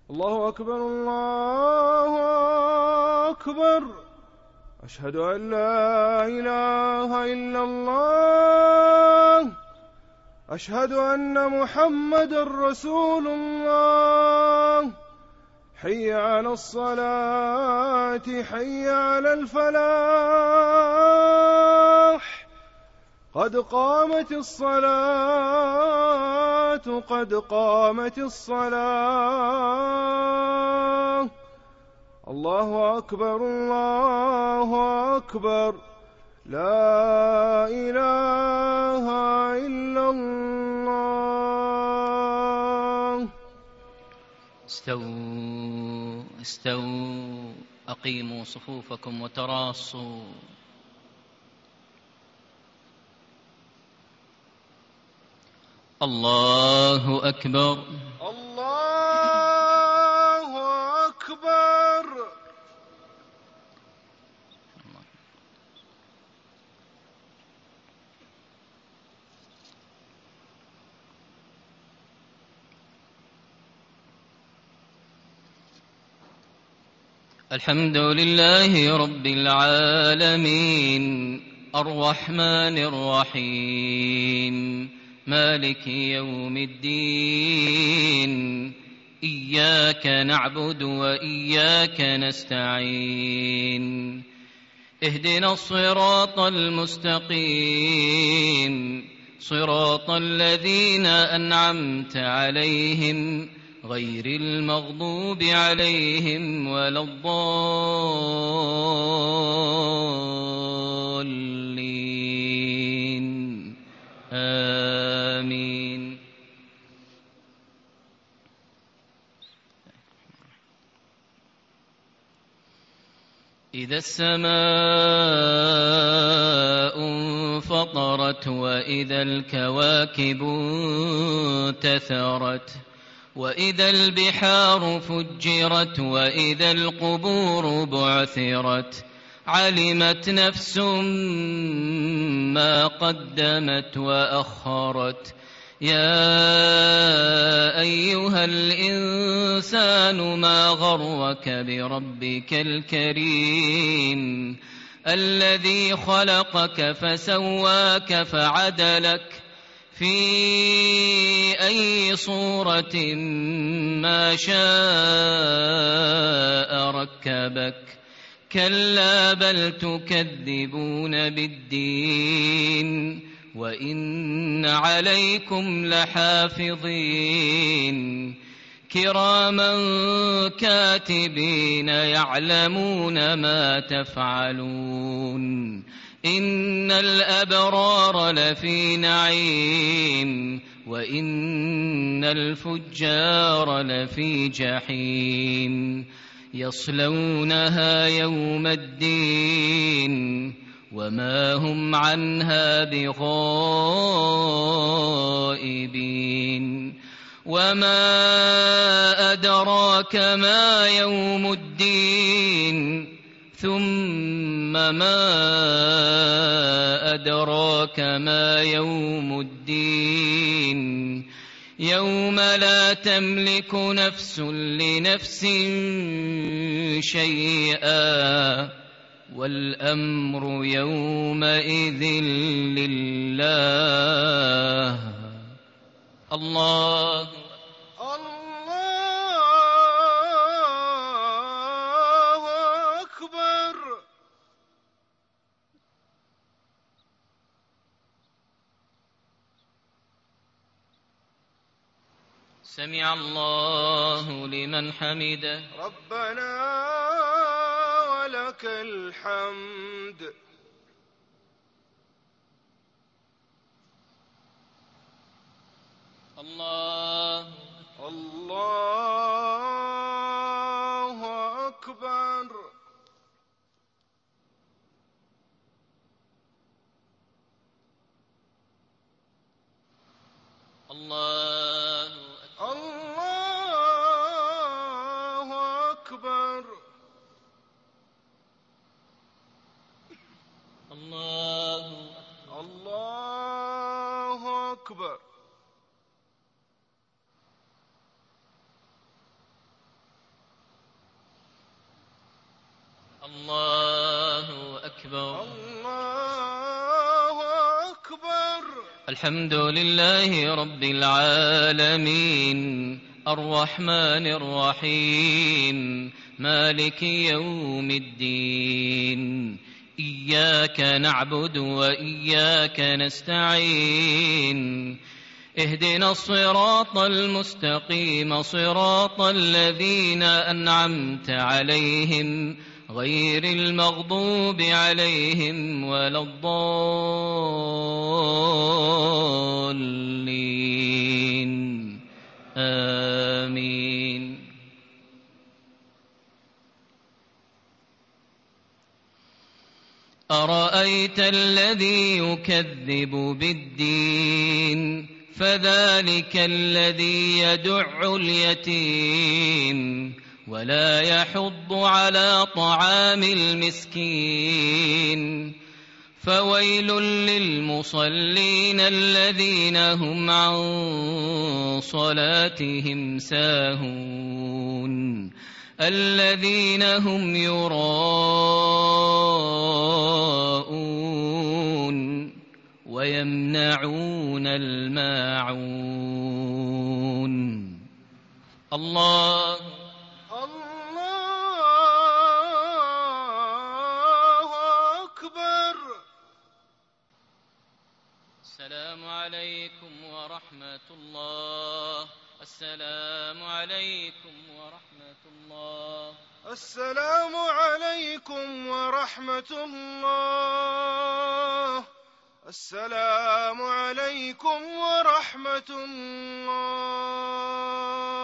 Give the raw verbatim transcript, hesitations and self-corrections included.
الله أكبر الله أكبر. أشهد أن لا إله إلا الله. أشهد أن محمدًا رسول الله. حي على الصلاة حي على الفلاح. قد قامت الصلاة قد قامت الصلاة. الله أكبر الله أكبر. لا إله إلا الله. استووا استووا أقيموا صفوفكم وتراصوا. الله أكبر الله أكبر. الحمد لله رب العالمين الرحمن الرحيم مالك يوم الدين. إياك نعبد وإياك نستعين. اهدنا الصراط المستقيم صراط الذين أنعمت عليهم غير المغضوب عليهم ولا الضالين. آمين. إذا السماء انفطرت وإذا الكواكب انتثرت وإذا البحار فجرت وإذا القبور بعثرت علمت نفس ما قدمت وأخرت. يا أيها الإنسان ما غرك بربك الكريم الذي خلقك فسواك فعدلك في أي صورة ما شاء ركبك. كلا بل تكذبون بالدين وإن عليكم لحافظين كراما كاتبين يعلمون ما تفعلون. إن الأبرار لفي نعيم وإن الفجار لفي جحيم يصلونها يوم الدين وما هم عنها بغائبين. وما أدراك ما يوم الدين ثم ما أدراك ما يوم الدين يوم لا تملك نفس لنفس شيئا والأمر يومئذ لله. الله الله أكبر. سمع الله لمن حمده. ربنا ولك الحمد. الله الله أكبر. الله الله أكبر. الله الله أكبر. الله أكبر. الله أكبر. الحمد لله رب العالمين الرحمن الرحيم مالك يوم الدين إياك نعبد وإياك نستعين اهدنا الصراط المستقيم صراط الذين أنعمت عليهم غير المغضوب عليهم ولا الضالين آمين. أرأيت الذي يكذب بالدين فذلك الذي يدع اليتيم ولا يحض على طعام المسكين فويل للمصلين الذين هم عن صلاتهم ساهون الذين هم يراءون ويمنعون الماعون. الله السلام عليكم ورحمة الله. السلام عليكم ورحمة الله. السلام عليكم ورحمة الله. السلام عليكم ورحمة الله.